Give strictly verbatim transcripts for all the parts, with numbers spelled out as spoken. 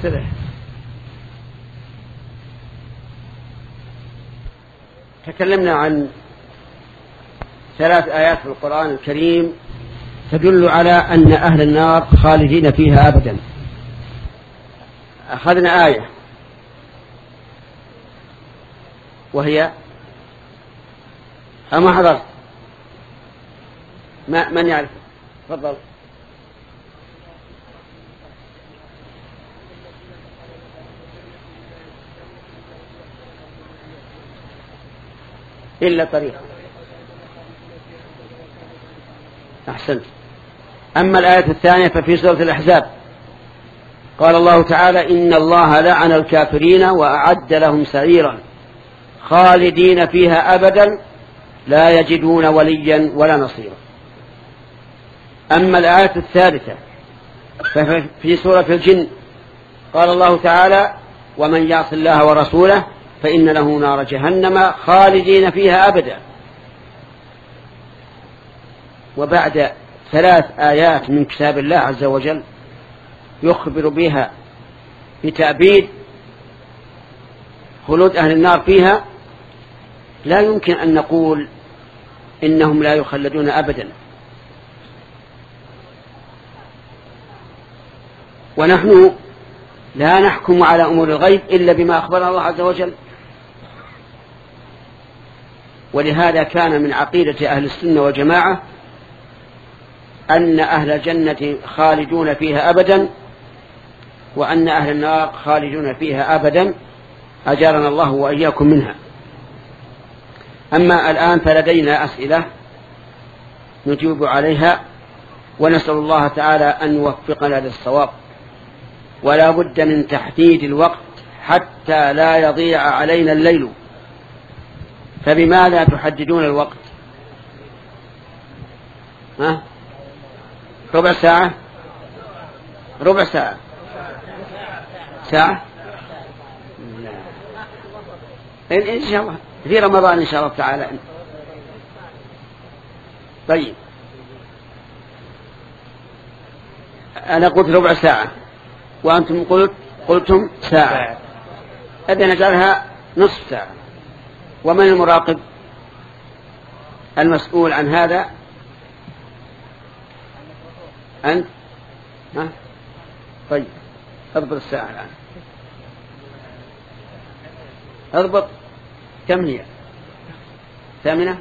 استرح. تكلمنا عن ثلاث آيات في القرآن الكريم تدل على أن أهل النار خالدين فيها أبدا. أخذنا آية وهي أما حضرت ما من يعرف؟ تفضل. إلا طريقة. أحسنت. أما الآية الثانية ففي سورة الأحزاب قال الله تعالى إن الله لعن الكافرين وأعد لهم سعيرا خالدين فيها أبدا لا يجدون وليا ولا نصيرا. أما الآية الثالثة ففي سورة الجن قال الله تعالى ومن يعص الله ورسوله فإن له نار جهنم خالدين فيها أبدا. وبعد ثلاث آيات من كتاب الله عز وجل يخبر بها بتأبيد خلود أهل النار فيها لا يمكن أن نقول إنهم لا يخلدون أبدا. ونحن لا نحكم على أمور الغيب إلا بما أخبرنا الله عز وجل. ولهذا كان من عقيدة أهل السنة والجماعة أن أهل الجنة خالدون فيها أبدا وأن أهل النار خالدون فيها أبدا أجارنا الله وإياكم منها. أما الآن فلدينا أسئلة نجيب عليها ونسأل الله تعالى أن يوفقنا للصواب. ولا بد من تحديد الوقت حتى لا يضيع علينا الليل. فبماذا تحددون الوقت؟ ها؟ ربع ساعة؟ ربع ساعة؟ ساعة؟ إن, إن شاء الله في رمضان إن شاء الله تعالى. طيب أنا قلت ربع ساعة وأنتم قلت قلتم ساعة. إذن نجعلها نصف ساعة. ومن المراقب المسؤول عن هذا؟ أنت؟ ها؟ طيب اضبط الساعة الآن. اضبط. كم هي؟ ثامنة؟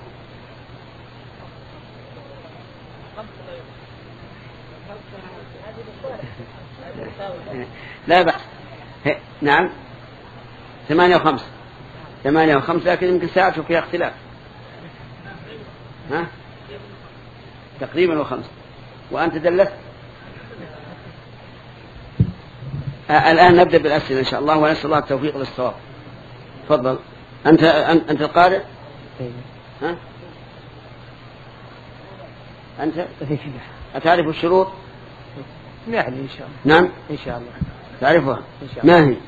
لا بأس. نعم ثمانية وخمس ثمانية وخمس لكن يمكن ساعة فيها اختلاف. ها؟ تقريبا وخمس. وأنت دلست. آه الآن نبدأ بالأسئلة إن شاء الله ونسأل الله التوفيق للصواب. تفضل. أنت أنت القارئ؟ ها؟ أنت أتعرف الشروط؟ يعني إن شاء الله. نعم إن شاء الله تعرفها. إن شاء الله. ما هي؟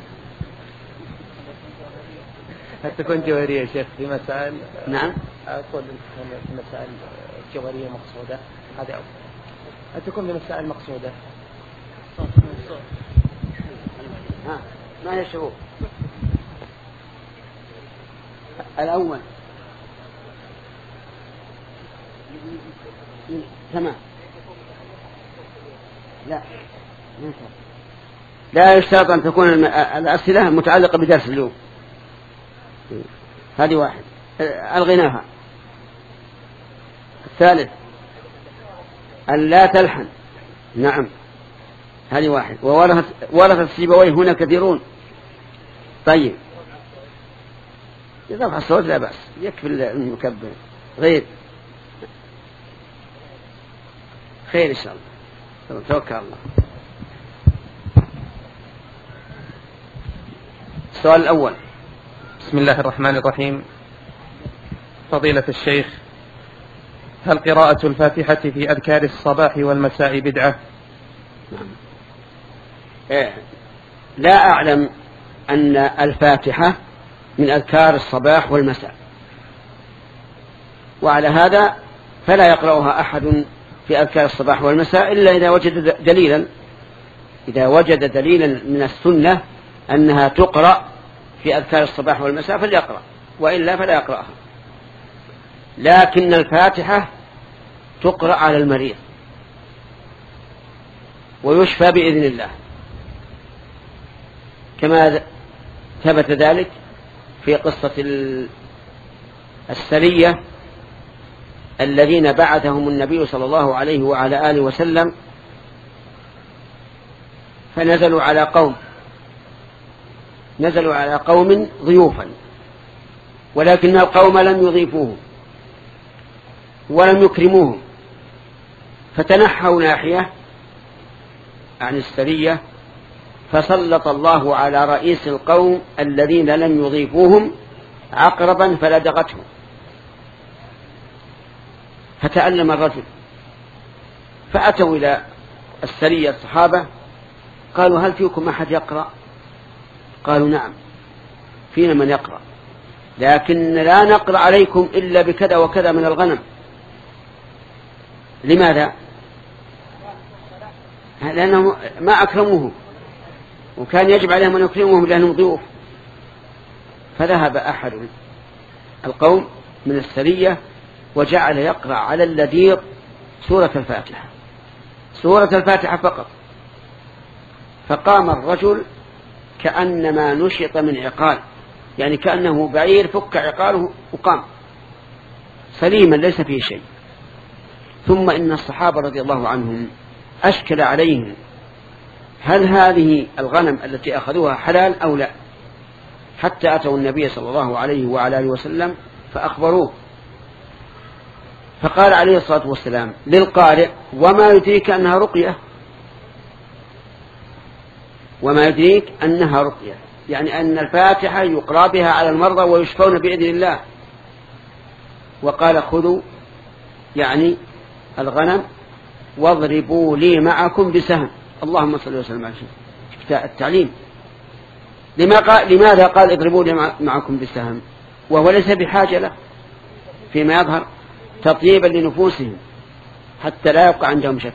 هل تكون جوهرية يا شيخ في مسائل؟ نعم أقول في مسائل جوهرية مقصودة هذا أول. هل تكون بمسائل مقصودة؟ ها ما هي الشروط؟ الأول تمام. لا لا يشترط أن تكون الأسئلة متعلقة بدرس اليوم. هذه واحد ألغيناها. الثالث أن لا تلحن. نعم هذه واحد. وورث ورث السيبويه هنا كثيرون. طيب رفع الصوت لا بأس يكفي المكبر. غير خير إن شاء الله. توكل الله. السؤال الأول. بسم الله الرحمن الرحيم. فضيلة الشيخ هل قراءة الفاتحة في أذكار الصباح والمساء بدعة؟ نعم. إيه. لا أعلم أن الفاتحة من أذكار الصباح والمساء وعلى هذا فلا يقرأها أحد في أذكار الصباح والمساء إلا إذا وجد دليلا إذا وجد دليلا من السنة أنها تقرأ في أذكار الصباح والمساء فليقرأ، وإلا فلا يقرأها. لكن الفاتحة تقرأ على المريض ويشفى بإذن الله، كما ثبت ذلك في قصة السرية الذين بعثهم النبي صلى الله عليه وعلى آله وسلم، فنزلوا على قوم نزلوا على قوم ضيوفا، ولكن القوم لم يضيفوهم ولم يكرموهم، فتنحوا ناحية عن السرية، فسلط الله على رئيس القوم الذين لم يضيفوهم عقربا فلدغته، فتألم الرجل، فأتوا إلى السرية الصحابة قالوا هل فيكم أحد يقرأ؟ قالوا نعم فينا من يقرأ، لكن لا نقرأ عليكم إلا بكذا وكذا من الغنم. لماذا؟ لأنهم ما أكرموه، وكان يجب عليهم أن يكرموهم لأنهم ضيوف. فذهب أحد القوم من السرية وجعل يقرأ على اللذيذ سورة الفاتحة سورة الفاتحة فقط، فقام الرجل كأنما نشط من عقال، يعني كأنه بعير فك عقاله وقام سليما ليس فيه شيء. ثم إن الصحابة رضي الله عنهم أشكل عليهم هل هذه الغنم التي أخذوها حلال أو لا، حتى أتوا النبي صلى الله عليه وعلى آله وسلم فأخبروه، فقال عليه الصلاة والسلام للقارئ وما يدريك أنها رقية، وما يدريك أنها رقية، يعني أن الفاتحة يقرأ بها على المرضى ويشفون بإذن الله. وقال خذوا يعني الغنم واضربوا لي معكم بسهم. اللهم صل وسلم على التعليم. لما قال لماذا قال اضربوا لي معكم بسهم وهو ليس بحاجة له فيما يظهر، تطيبا لنفوسهم حتى لا يبقى عندهم شك.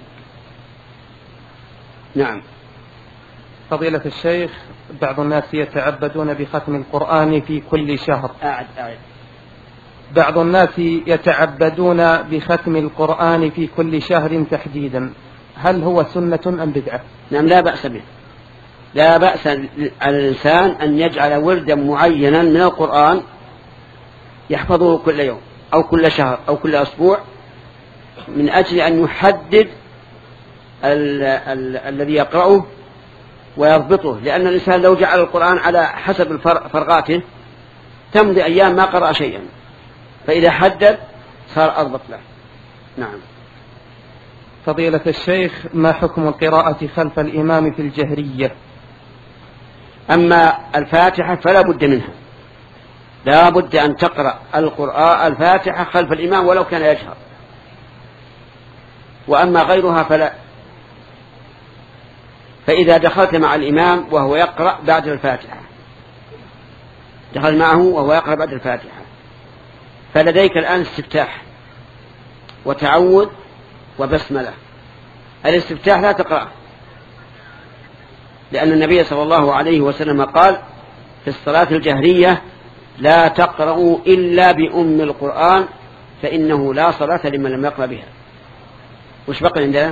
نعم. فضيلة الشيخ، بعض الناس يتعبدون بختم القرآن في كل شهر. أعد أعد. بعض الناس يتعبدون بختم القرآن في كل شهر تحديدا، هل هو سنة أم بدعة؟ نعم لا بأس به، لا بأس على الإنسان أن يجعل وردا معينا من القرآن يحفظه كل يوم أو كل شهر أو كل أسبوع، من أجل أن يحدد ال ال الذي يقرأه ويضبطه، لأن الإنسان لو جعل القرآن على حسب فرغاته تمضي أيام ما قرأ شيئا، فإذا حدد صار أضبط له. نعم. فضيلة الشيخ، ما حكم القراءة خلف الإمام في الجهرية؟ أما الفاتحة فلا بد منها، لا بد أن تقرأ القرآن الفاتحة خلف الإمام ولو كان يجهر، وأما غيرها فلا. فإذا دخلت مع الإمام وهو يقرأ بعد الفاتحة، دخل معه وهو يقرأ بعد الفاتحة، فلديك الآن استفتاح وتعوذ وبسملة. الاستفتاح لا تقرأ، لأن النبي صلى الله عليه وسلم قال في الصلاة الجهرية لا تقرأوا إلا بأم القرآن فإنه لا صلاة لمن لم يقرأ بها. وش بقى عندنا؟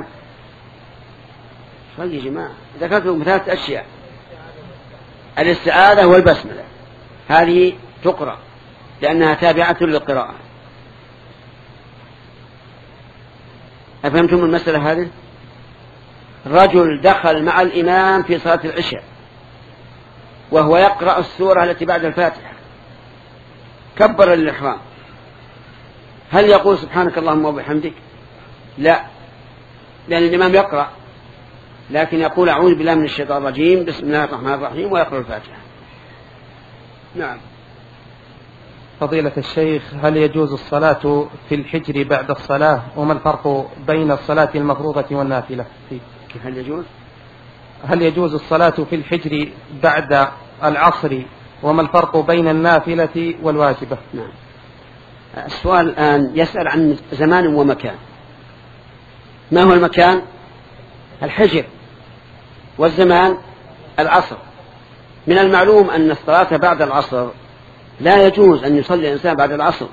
يا جماعة ذكرت ثلاث أشياء: الاستعاذة والبسملة، هذه تقرأ لأنها تابعة للقراءة. أفهمتم المسألة هذه؟ رجل دخل مع الإمام في صلاة العشاء وهو يقرأ السورة التي بعد الفاتحة، كبر الإحرام، هل يقول سبحانك اللهم وبحمدك؟ لا، لأن الإمام يقرأ، لكن يقول أعوذ بالله من الشيطان الرجيم بسم الله الرحمن الرحيم ويقرأ الفاتحة. نعم. فضيلة الشيخ، هل يجوز الصلاة في الحجر بعد الصلاة؟ وما الفرق بين الصلاة المفروضة والنافلة فيه؟ كيف هل يجوز؟ هل يجوز الصلاة في الحجر بعد العصر؟ وما الفرق بين النافلة والواجبة؟ نعم. السؤال الآن يسأل عن زمان ومكان. ما هو المكان؟ الحجر، والزمان العصر. من المعلوم أن الصلاة بعد العصر لا يجوز أن يصلي الإنسان بعد العصر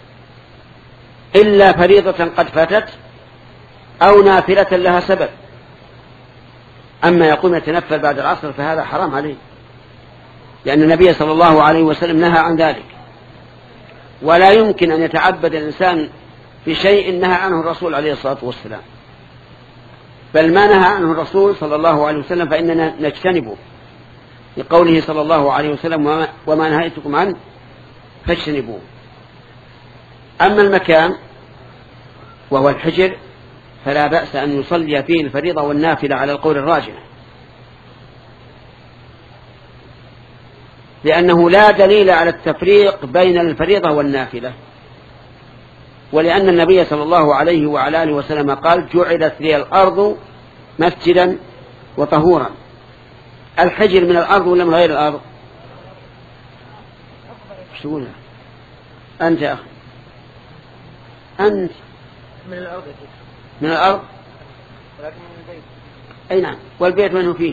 إلا فريضة قد فاتت أو نافلة لها سبب. أما يقوم يتنفل بعد العصر فهذا حرام عليه، لأن النبي صلى الله عليه وسلم نهى عن ذلك. ولا يمكن أن يتعبد الإنسان في شيء نهى عنه الرسول عليه الصلاة والسلام، بل ما نهى عنه الرسول صلى الله عليه وسلم فإننا نجتنبه، لقوله صلى الله عليه وسلم وما نهيتكم عنه فاجتنبوه. أما المكان وهو الحجر فلا بأس أن يصلي فيه الفريضة والنافلة على القول الراجح، لأنه لا دليل على التفريق بين الفريضة والنافلة، ولأن النبي صلى الله عليه وعلى آله وسلم قال جعلت لي الأرض مسجدا وطهورا. الحجر من الأرض ولا من غير الأرض؟ شو أنت يا أخي؟ أنت من الأرض. من الأرض ولكن من البيت. أي نعم. والبيت منه فيه؟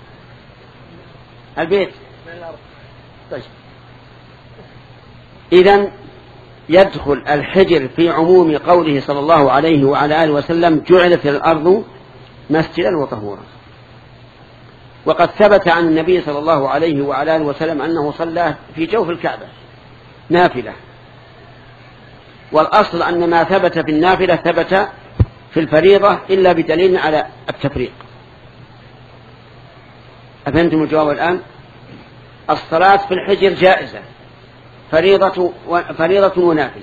البيت من الأرض. طيب، إذن يدخل الحجر في عموم قوله صلى الله عليه وعلى آله وسلم جعلت الأرض مسجدا وطهورا. وقد ثبت عن النبي صلى الله عليه وعلى آله وسلم أنه صلى في جوف الكعبة نافلة، والأصل أن ما ثبت في النافلة ثبت في الفريضة إلا بدليل على التفريق. أفهمتم الجواب الآن؟ الصلاة في الحجر جائزة، فريضة فريضة ونافلة،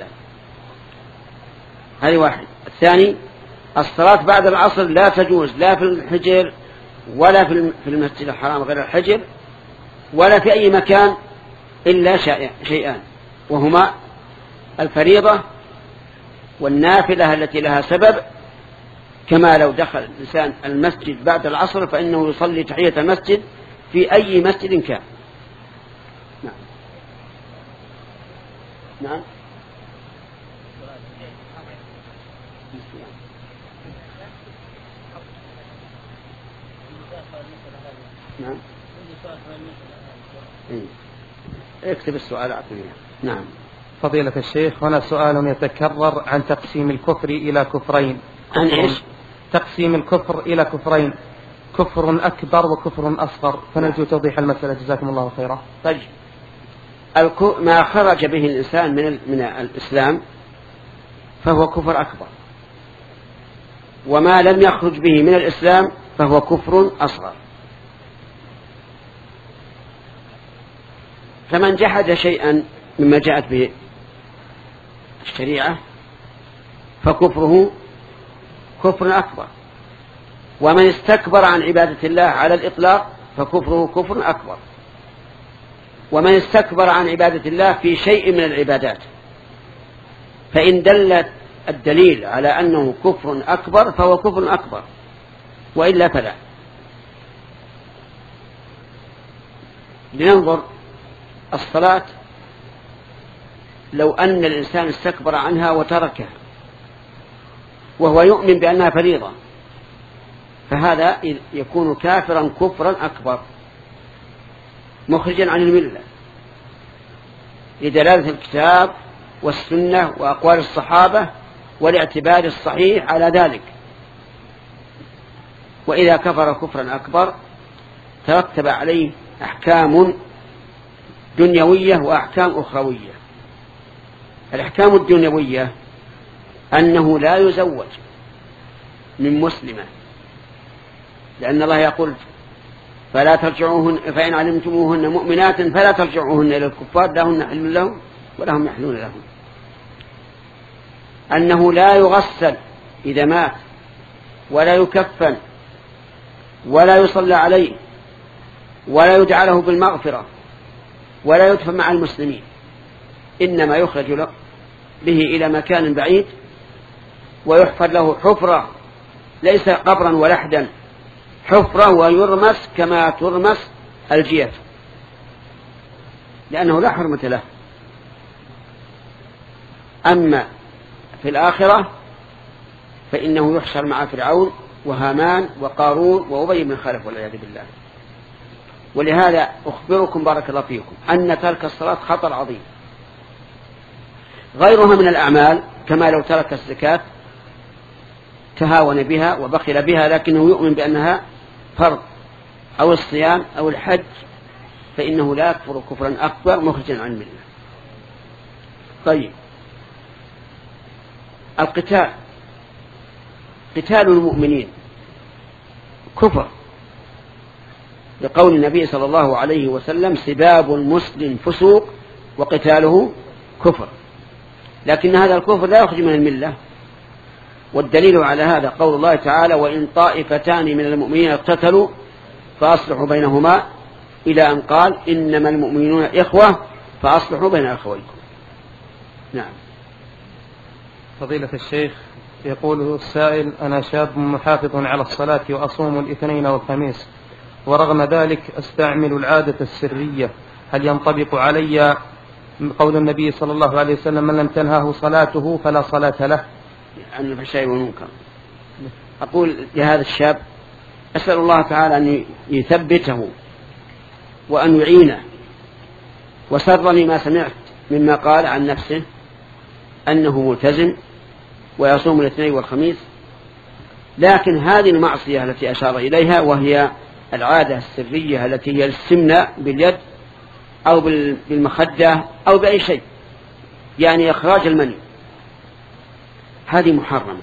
هذه واحد. الثاني الصلاة بعد العصر لا تجوز لا في الحجر ولا في المسجد الحرام غير الحجر ولا في أي مكان إلا شيئان، وهما الفريضة والنافلة التي لها سبب، كما لو دخل الإنسان المسجد بعد العصر فإنه يصلي تحية المسجد في أي مسجد كان. نعم نعم نعم اكتب السؤال أعطني. نعم. فضيلة الشيخ، هنا سؤال يتكرر عن تقسيم الكفر إلى كفرين. عن إيش؟ تقسيم الكفر إلى كفرين، كفر أكبر وكفر أصغر، فنرجو توضيح المسألة جزاكم الله خيرا. طيب، ما خرج به الإنسان من من الإسلام فهو كفر أكبر، وما لم يخرج به من الإسلام فهو كفر أصغر. فمن جحد شيئا مما جاءت به الشريعة فكفره كفر أكبر، ومن استكبر عن عبادة الله على الإطلاق فكفره كفر أكبر، ومن استكبر عن عبادة الله في شيء من العبادات فإن دل الدليل على أنه كفر أكبر فهو كفر أكبر، وإلا فلا. لننظر الصلاة، لو أن الإنسان استكبر عنها وتركها وهو يؤمن بأنها فريضة فهذا يكون كافرا كفرا أكبر مخرجا عن الملة، لدلالة الكتاب والسنة وأقوال الصحابة والاعتبار الصحيح على ذلك. وإذا كفر كفرا أكبر ترتب عليه أحكام دنيوية وأحكام أخروية. الأحكام الدنيوية أنه لا يزوج من مسلمة، لأن الله يقول فلا ترجعوهن فإن علمتموهن مؤمنات فلا ترجعوهن إلى الكفار لهن حل لهم ولهم يحلون لهم. أنه لا يغسل إذا مات ولا يكفن ولا يصلى عليه ولا يدعى له بالمغفرة ولا يدفن مع المسلمين، إنما يخرج له به إلى مكان بعيد ويحفر له حفرة، ليس قبرا ولحدا، حفرة ويرمس كما ترمس الجيف، لأنه لا حرمة له. أما في الآخرة فإنه يحشر مع فرعون وهامان وقارون وأبي بن خلف والعياذ بالله. ولهذا أخبركم بارك الله فيكم أن ترك الصلاة خطر عظيم. غيرها من الأعمال كما لو ترك الزكاة تهاون بها وبخل بها لكنه يؤمن بأنها فرض، أو الصيام أو الحج، فإنه لا يكفر كفرا أكبر مخرجا عن الملة. طيب، القتال، قتال المؤمنين كفر، لقول النبي صلى الله عليه وسلم: سباب المسلم فسوق وقتاله كفر. لكن هذا الكفر لا يخرج من الملة، والدليل على هذا قول الله تعالى: وإن طائفتان من المؤمنين اقتتلوا فأصلحوا بينهما، إلى أن قال: إنما المؤمنون إخوة فأصلحوا بين أخويكم. نعم. فضيلة الشيخ، يقول السائل: أنا شاب محافظ على الصلاة وأصوم الاثنين والخميس، ورغم ذلك أستعمل العادة السرية، هل ينطبق علي قول النبي صلى الله عليه وسلم: من لم تنهه صلاته فلا صلاة له؟ عن الفحشاء والمنكر. أقول لهذا الشاب: أسأل الله تعالى أن يثبته وأن يعينه. وسرني ما سمعت مما قال عن نفسه أنه ملتزم ويصوم الاثنين والخميس، لكن هذه المعصية التي أشار إليها، وهي العادة السرية التي هي الاستمناء باليد أو بالمخدة أو بأي شيء، يعني إخراج المني، هذه محرمة،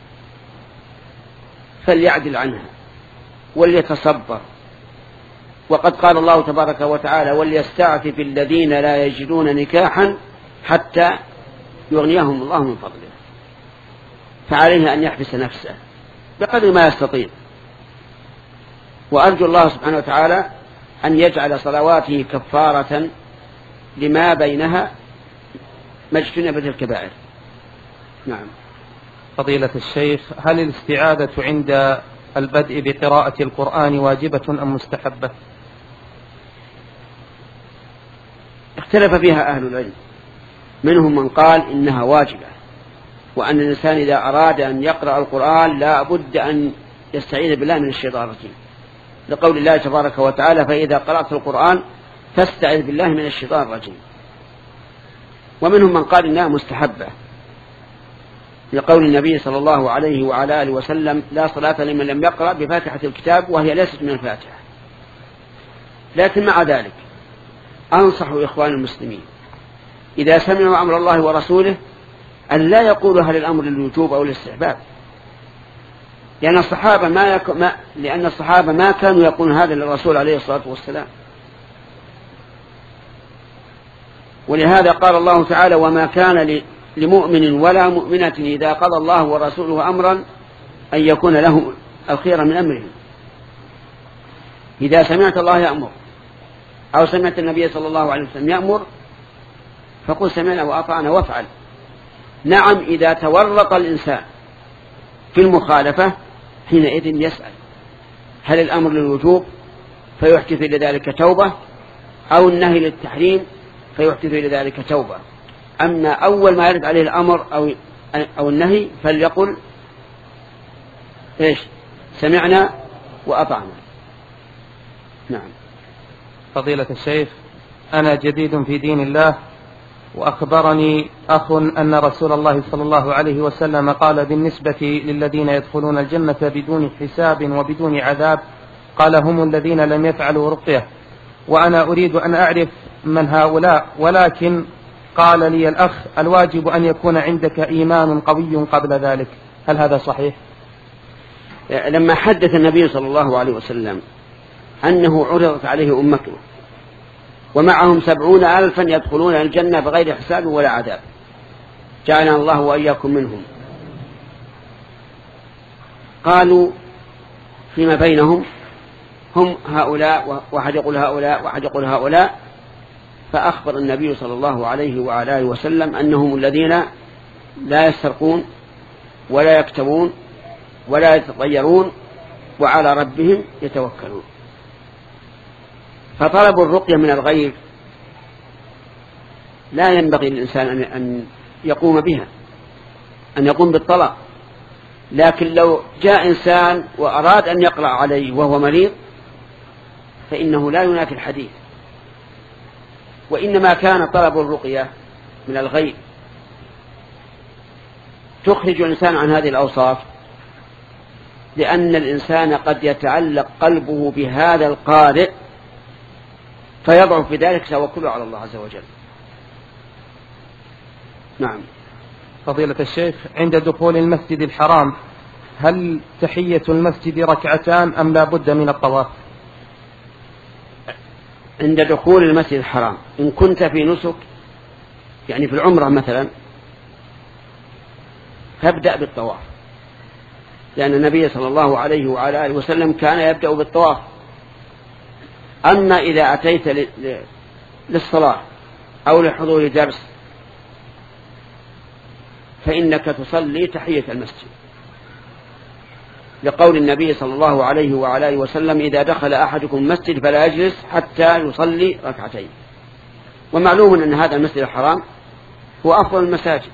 فليعدل عنها وليتصبر. وقد قال الله تبارك وتعالى: وليستعفف الذين لا يجدون نكاحا حتى يغنيهم الله من فضله. فعليه أن يحبس نفسه بقدر ما يستطيع. وأرجو الله سبحانه وتعالى أن يجعل صلواته كفارة لما بينها ما اجتنبت الكبائر. نعم. فضيلة الشيخ، هل الاستعاذة عند البدء بقراءة القرآن واجبة أم مستحبة؟ اختلف فيها أهل العلم، منهم من قال إنها واجبة، وأن الإنسان إذا أراد أن يقرأ القرآن لا بد أن يستعيذ بالله من الشيطان الرجيم، لقول الله تبارك وتعالى: فإذا قرأت القرآن فاستعذ بالله من الشيطان الرجيم. ومنهم من قال إنها مستحبة، لقول النبي صلى الله عليه وعلى آله وسلم: لا صلاة لمن لم يقرأ بفاتحة الكتاب، وهي ليست من الفاتحة. لكن مع ذلك أنصح إخوان المسلمين إذا سمعوا أمر الله ورسوله أن لا يقولوا هل الأمر للوجوب أو للاستحباب، لأن الصحابة ما, يك... ما لأن الصحابة ما كانوا يقولون هذا للرسول عليه الصلاة والسلام. ولهذا قال الله تعالى: وما كان ل... لمؤمن ولا مؤمنة إذا قضى الله ورسوله أمرا أن يكون لهم الخير من أمرهم. إذا سمعت الله يأمر أو سمعت النبي صلى الله عليه وسلم يأمر فقل سمعنا وأطعنا وافعل. نعم، إذا تورط الإنسان في المخالفة حينئذ يسأل هل الأمر للوجوب فيحدث إلى ذلك توبة، أو النهي للتحريم فيحدث إلى ذلك توبة. أما أول ما يرد عليه الأمر أو أو النهي فليقل إيش؟ سمعنا وأطعنا. نعم. فضيلة الشيخ، أنا جديد في دين الله، وأخبرني أخ أن رسول الله صلى الله عليه وسلم قال بالنسبة للذين يدخلون الجنة بدون حساب وبدون عذاب، قال: هم الذين لم يفعلوا رقية. وأنا أريد أن أعرف من هؤلاء، ولكن قال لي الأخ: الواجب أن يكون عندك إيمان قوي قبل ذلك. هل هذا صحيح؟ لما حدث النبي صلى الله عليه وسلم أنه عرضت عليه أمته ومعهم سبعون ألفا يدخلون الجنة بغير حساب ولا عذاب، جعلنا الله وإياكم منهم، قالوا فيما بينهم: هم هؤلاء، واحد يقول هؤلاء واحد يقول هؤلاء. فأخبر النبي صلى الله عليه وعلى آله وسلم أنهم الذين لا يسرقون ولا يكتبون ولا يتطيرون وعلى ربهم يتوكلون. فطلب الرقية من الغير لا ينبغي للإنسان أن يقوم بها، أن يقوم بالطلب، لكن لو جاء إنسان وأراد أن يقرأ عليه وهو مريض فإنه لا ينافي الحديث، وإنما كان طلب الرقية من الغيب تخرج الإنسان عن هذه الأوصاف، لأن الإنسان قد يتعلق قلبه بهذا القارئ فيضعف بذلك توكله على الله عز وجل. نعم. فضيلة الشيخ، عند دخول المسجد الحرام هل تحية المسجد ركعتان أم لا بد من الطواف؟ عند دخول المسجد الحرام إن كنت في نسك يعني في العمرة مثلا فابدأ بالطواف، لأن النبي صلى الله عليه وعلى آله وسلم كان يبدأ بالطواف. أما إذا أتيت للصلاة أو لحضور درس فإنك تصلي تحية المسجد، لقول النبي صلى الله عليه وعلى آله وسلم إذا دخل أحدكم المسجد فلا يجلس حتى يصلي ركعتين. ومعلوم أن هذا المسجد الحرام هو أفضل المساجد،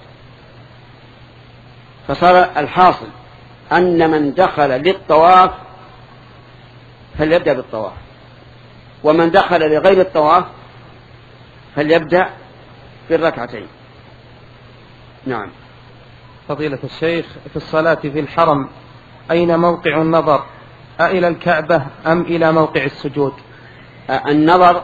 فصار الحاصل أن من دخل للطواف فليبدأ بالطواف، ومن دخل لغير الطواف فليبدأ بالركعتين. نعم. فضيلة الشيخ، في الصلاة في الحرم أين موقع النظر، أإلى الكعبة أم إلى موقع السجود؟ النظر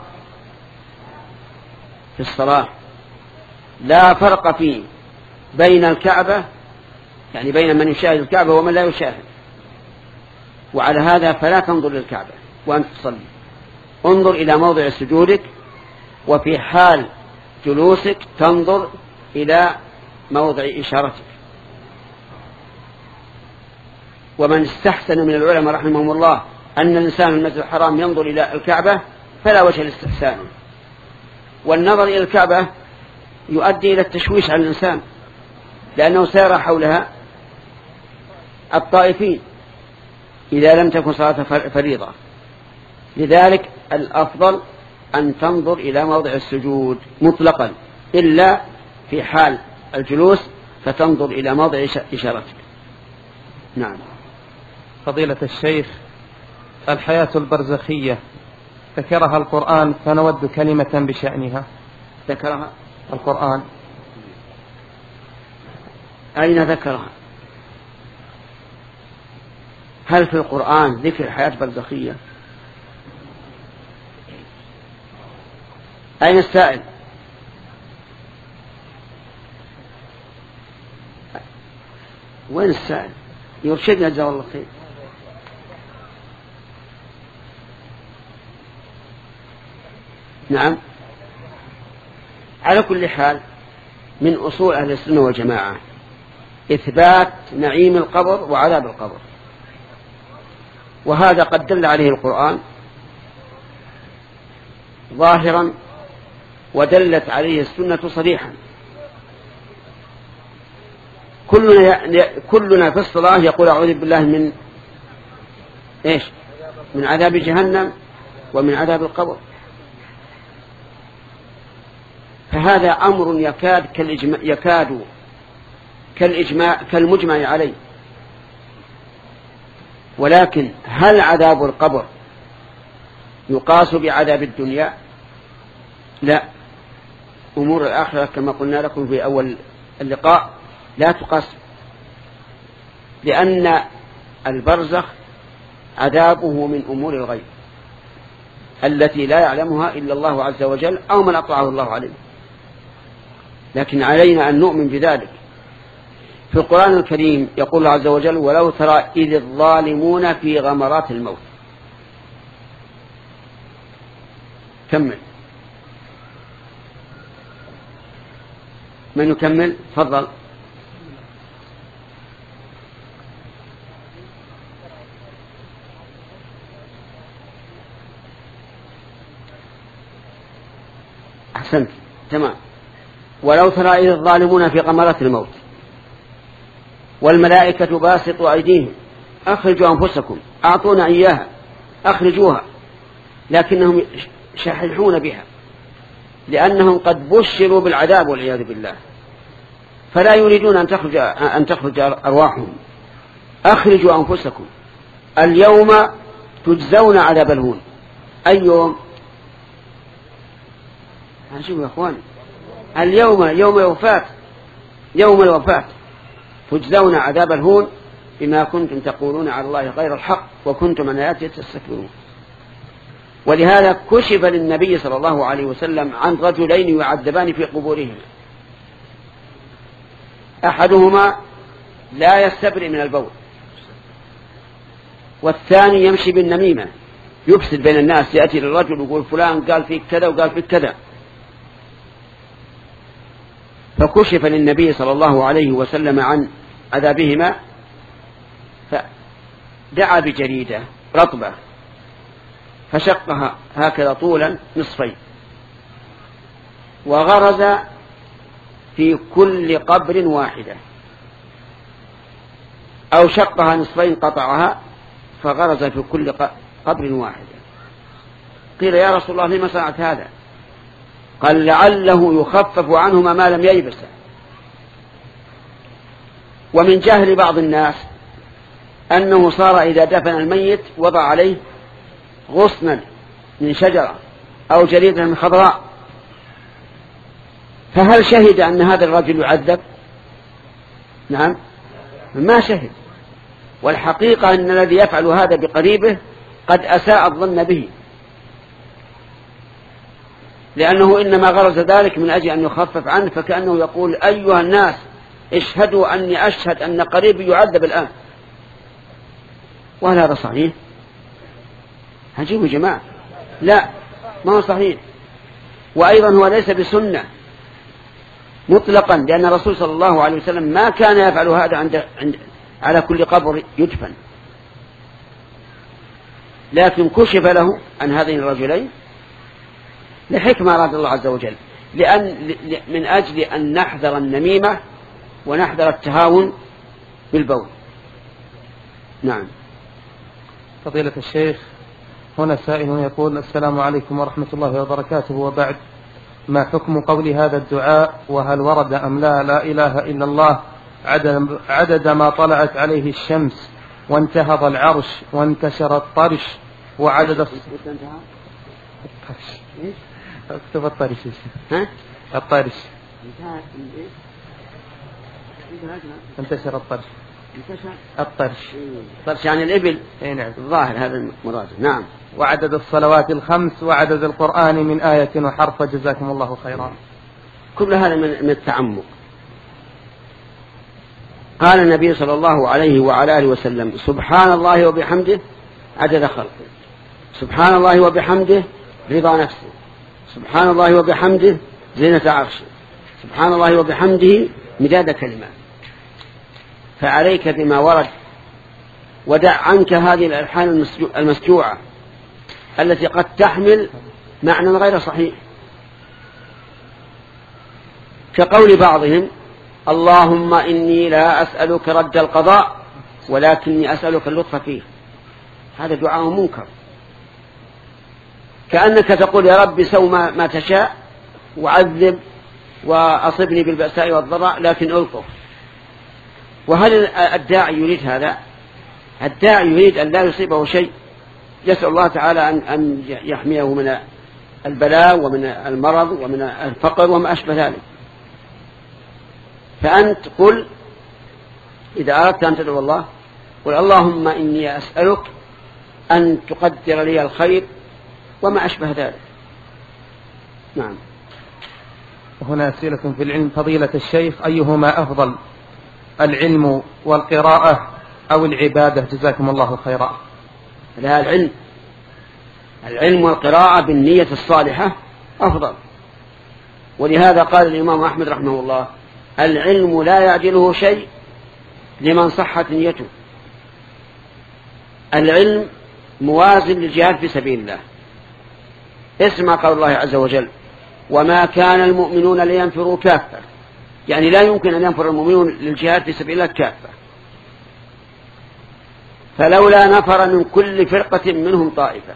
في الصلاة لا فرق فيه بين الكعبة يعني بين من يشاهد الكعبة ومن لا يشاهد، وعلى هذا فلا تنظر للكعبة وأنت تصلي، انظر إلى موضع سجودك، وفي حال جلوسك تنظر إلى موضع إشارتك. ومن استحسن من العلماء رحمهم الله أن الإنسان في المسجد الحرام ينظر إلى الكعبة فلا وجه الاستحسان، والنظر إلى الكعبة يؤدي إلى التشويش على الإنسان، لأنه سيرى حولها الطائفين إذا لم تكن صلاة فريضة. لذلك الأفضل أن تنظر إلى موضع السجود مطلقا، إلا في حال الجلوس فتنظر إلى موضع إشارتك. نعم. فضيلة الشيخ، الحياة البرزخية ذكرها القرآن فنود كلمة بشأنها. ذكرها القرآن؟ أين ذكرها؟ هل في القرآن ذكر الحياة البرزخية؟ أين السائل؟ وين السائل؟ يرشدنا جزاه الله خير. نعم. على كل حال من أصول أهل السنة والجماعة إثبات نعيم القبر وعذاب القبر، وهذا قد دل عليه القرآن ظاهرا ودلت عليه السنة صريحا. كلنا كلنا في الصلاة يقول أعوذ بالله من إيش؟ من عذاب جهنم ومن عذاب القبر. فهذا أمر يكاد كالإجماع يكاد كالإجماع كالمجمع عليه. ولكن هل عذاب القبر يقاس بعذاب الدنيا؟ لا. أمور الآخرة كما قلنا لكم في أول اللقاء لا تقاس، لأن البرزخ عذابه من أمور الغيب التي لا يعلمها إلا الله عز وجل أو من أطلعه الله عليه، لكن علينا أن نؤمن بذلك. في القرآن الكريم يقول الله عز وجل ولو ترى إذ الظالمون في غمرات الموت. كمل. من يكمل؟ تفضل. أحسنت. تمام. ولو ترى إذ الظالمون في غمرات الموت والملائكة باسطوا أيديهم أخرجوا أنفسكم أعطونا إياها أخرجوها، لكنهم شحيحون بها لأنهم قد بشروا بالعذاب والعياذ بالله، فلا يريدون أن تخرج أن تخرج أرواحهم، أخرجوا أنفسكم اليوم تجزون عذاب الهون. أي يوم؟ شوفوا يا أخوان، اليوم يوم الوفاة، يوم الوفاة تجزون عذاب الهون بما كنتم تقولون على الله غير الحق وكنتم عن آياته تستكبرون. ولهذا كشف للنبي صلى الله عليه وسلم عن رجلين يعذبان في قبورهما، أحدهما لا يستبرئ من البول، والثاني يمشي بالنميمة يفسد بين الناس، يأتي للرجل ويقول فلان قال فيك كذا وقال فيك كذا. فكشف للنبي صلى الله عليه وسلم عن عذابهما، فدعا بجريدة رطبة فشقها هكذا طولا نصفين، وغرز في كل قبر واحدة، أو شقها نصفين قطعها فغرز في كل قبر واحدة. قيل يا رسول الله لما صنعت هذا؟ قال لعله يخفف عنهما ما لم ييبس. ومن جهل بعض الناس أنه صار إذا دفن الميت وضع عليه غصنا من شجرة أو جريدة من خضراء، فهل شهد أن هذا الرجل يعذب؟ نعم، ما شهد. والحقيقة أن الذي يفعل هذا بقريبه قد أساء الظن به، لأنه إنما غرز ذلك من أجل أن يخفف عنه، فكأنه يقول أيها الناس اشهدوا أني أشهد أن قريبي يعذب الآن. وهل هذا صحيح؟ هجيبوا جماعة، لا ما هو صحيح. وأيضا هو ليس بسنة مطلقا، لأن الرسول صلى الله عليه وسلم ما كان يفعل هذا عند عند على كل قبر يدفن، لكن كشف له عن هذين الرجلين لحكمة أراد الله عز وجل، لأن من أجل أن نحذر النميمة ونحذر التهاون بالبول. نعم. فضيلة الشيخ، هنا سائل يقول السلام عليكم ورحمة الله وبركاته، وبعد، ما حكم قول هذا الدعاء وهل ورد أم لا لا إله إلا الله عدد, عدد ما طلعت عليه الشمس وانتهض العرش وانتشر الطرش وعدد الطرش اكتب الطرش ها الطرش انتشر الطرش الطرش الطرش يعني الإبل. اي نعم، الظاهر هذا المراد. نعم. وعدد الصلوات الخمس وعدد القرآن من آية وحرف، جزاكم الله خيرا. كل هذا من التعمق. قال النبي صلى الله عليه وعلى آله وسلم سبحان الله وبحمده عدد خلقه، سبحان الله وبحمده رضا نفسه، سبحان الله وبحمده زينة عرشه، سبحان الله وبحمده مداد كلمات. فعليك بما ورد، ودع عنك هذه الألحان المسجوعة التي قد تحمل معنى غير صحيح، كقول بعضهم اللهم إني لا أسألك رد القضاء ولكني أسألك اللطف فيه. هذا دعاء منكر، كأنك تقول يا رب سو ما, ما تشاء وعذب وأصبني بالبأساء والضراء لكن ألطف. وهل الداعي يريد هذا؟ الداعي يريد أن لا يصيبه شيء، يسأل الله تعالى أن, أن يحميه من البلاء ومن المرض ومن الفقر وما أشبه ذلك. فأنت قل إذا أردت أن تدعو الله قل اللهم إني أسألك أن تقدر لي الخير وما أشبه ذلك. نعم. وهنا أسئلة في العلم. فضيلة الشيخ، أيهما أفضل، العلم والقراءة أو العبادة؟ جزاكم الله خيرا. لا، العلم العلم والقراءة بالنية الصالحة أفضل. ولهذا قال الإمام أحمد رحمه الله العلم لا يعجله شيء لمن صحت نيته. العلم موازن للجهاد في سبيل الله. اسمع قول الله عز وجل وما كان المؤمنون لينفروا كافة، يعني لا يمكن أن ينفر المؤمنون للجهاد في سبيل الله كافة. فلولا نفر من كل فرقة منهم طائفة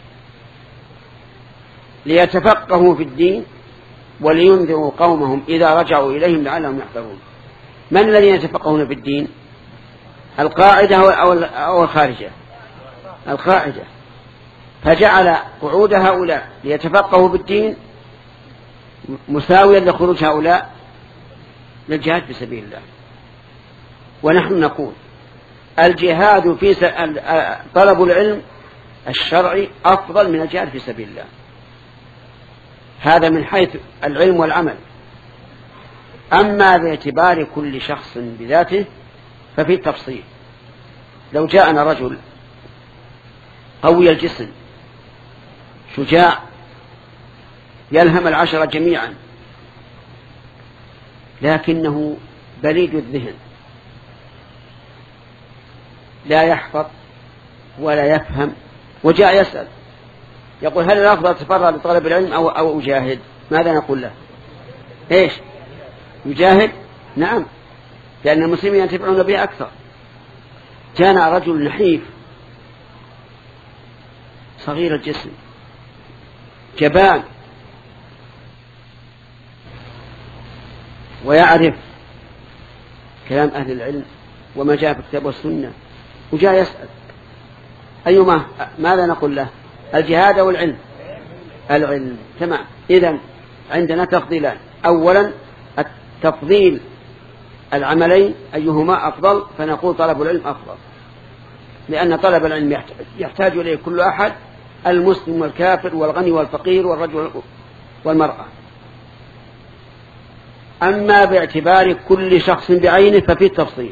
ليتفقهوا في الدين ولينذروا قومهم إذا رجعوا إليهم لعلهم يحذرون. من الذين يتفقهون في الدين؟ القاعدة أو الخارجة؟ القاعدة. فجعل قعود هؤلاء ليتفقهوا بالدين مساويا لخروج هؤلاء للجهاد في سبيل الله. ونحن نقول الجهاد في س... طلب العلم الشرعي أفضل من الجهاد في سبيل الله، هذا من حيث العلم والعمل. أما باعتبار كل شخص بذاته ففي تفصيل. لو جاءنا رجل قوي الجسم شجاع يلهم العشرة جميعا لكنه بليد الذهن لا يحفظ ولا يفهم، وجاء يسأل يقول هل الأفضل أتفرغ لطلب العلم أو, أو أجاهد؟ ماذا نقول له؟ إيش؟ يجاهد؟ نعم، لأن المسلمين ينتفعون به أكثر. جاءنا رجل نحيف صغير الجسم جبان ويعرف كلام أهل العلم وما جاء في الكتاب والسنة، وجاء يسأل أيما ماذا نقول له؟ الجهاد أو العلم؟ العلم. تمام. إذن عندنا تفضيلان، أولا التفضيل العملين أيهما أفضل، فنقول طلب العلم أفضل، لأن طلب العلم يحتاج إليه كل أحد، المسلم والكافر والغني والفقير والرجل والمرأة. أما باعتبار كل شخص بعينه ففي التفصيل.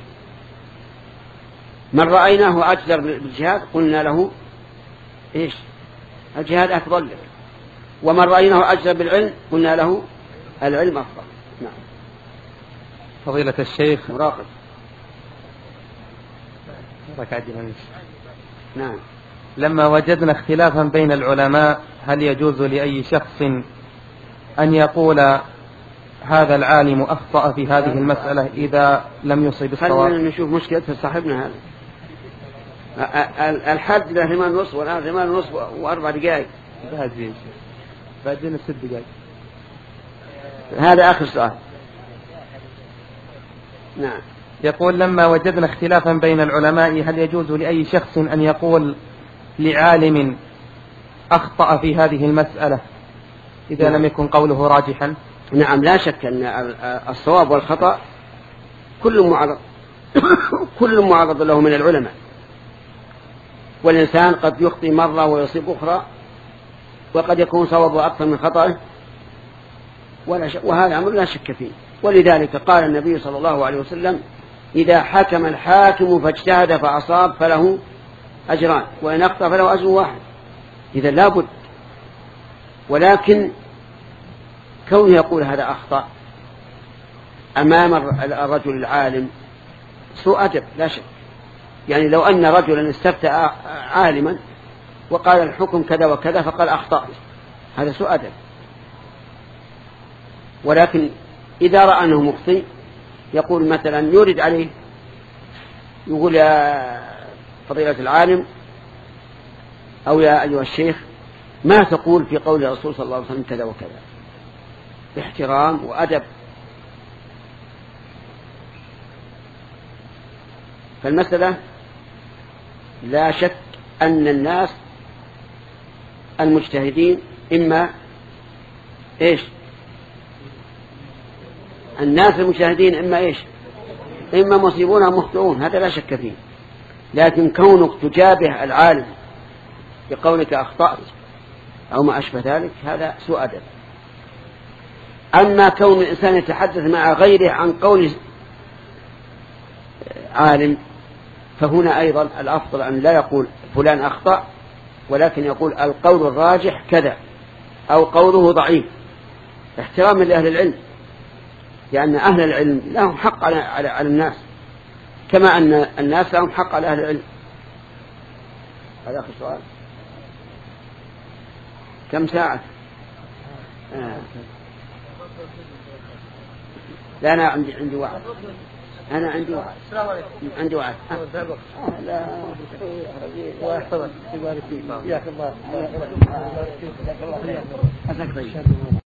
من رأيناه أجدر بالجهاد قلنا له إيش؟ الجهاد أفضل لك. ومن رأيناه أجدر بالعلم قلنا له العلم أفضل. نعم. فضيلة الشيخ مراقب. نعم. لما وجدنا اختلافا بين العلماء هل يجوز لأي شخص أن يقول هذا العالم أخطأ في هذه المسألة إذا لم يصب الصواب؟ خلينا نشوف مشكلة صاحبنا هذا. الحد له ثمان ونصف والآن ثمان ونصف وأربع دقائق. بعدين ست دقائق. هذا آخر سؤال. نعم. يقول لما وجدنا اختلافا بين العلماء هل يجوز لأي شخص أن يقول لعالم أخطأ في هذه المسألة إذا نعم. لم يكن قوله راجحا؟ نعم، لا شك أن الصواب والخطأ كل معرض كل معرض له من العلماء، والإنسان قد يخطئ مرة ويصيب أخرى، وقد يكون صوابه أكثر من خطأه، وهذا أمر لا شك فيه. ولذلك قال النبي صلى الله عليه وسلم إذا حكم الحاكم فاجتهد فأصاب فله أجران وإن أخطأ فله أجر واحد. إذا لا بد، ولكن كونه يقول هذا أخطأ أمام الرجل العالم سوء أدب لا شك. يعني لو أن رجلا استفتى عالما وقال الحكم كذا وكذا فقال أخطأ، هذا سوء أدب. ولكن إذا رأى أنه مخطئ يقول مثلا يورد عليه يقول يا فضيلة العالم أو يا أيها الشيخ ما تقول في قول الرسول صلى الله عليه وسلم كذا وكذا، باحترام وأدب. فالمسألة لا شك أن الناس المجتهدين إما إيش الناس المجتهدين إما إيش إما مصيبون أو مخطئون، هذا لا شك فيه. لكن كونك تجابه العالم بقولك أخطأت أو ما أشبه ذلك هذا سوء أدب. أما كون الإنسان يتحدث مع غيره عن قول عالم فهنا أيضا الأفضل أن لا يقول فلان أخطأ، ولكن يقول القول الراجح كذا أو قوله ضعيف، احتراما لأهل العلم، لأن أهل العلم لهم حق على, على, على الناس كما أن الناس لهم حق على أهل العلم. هذا آخر سؤال. كم ساعة؟ آه. لا أنا عندي عندي وعد. أنا عندي وعد. عندي وعد. آه. لا. الله يحفظك. يبارك فيك. يا الله.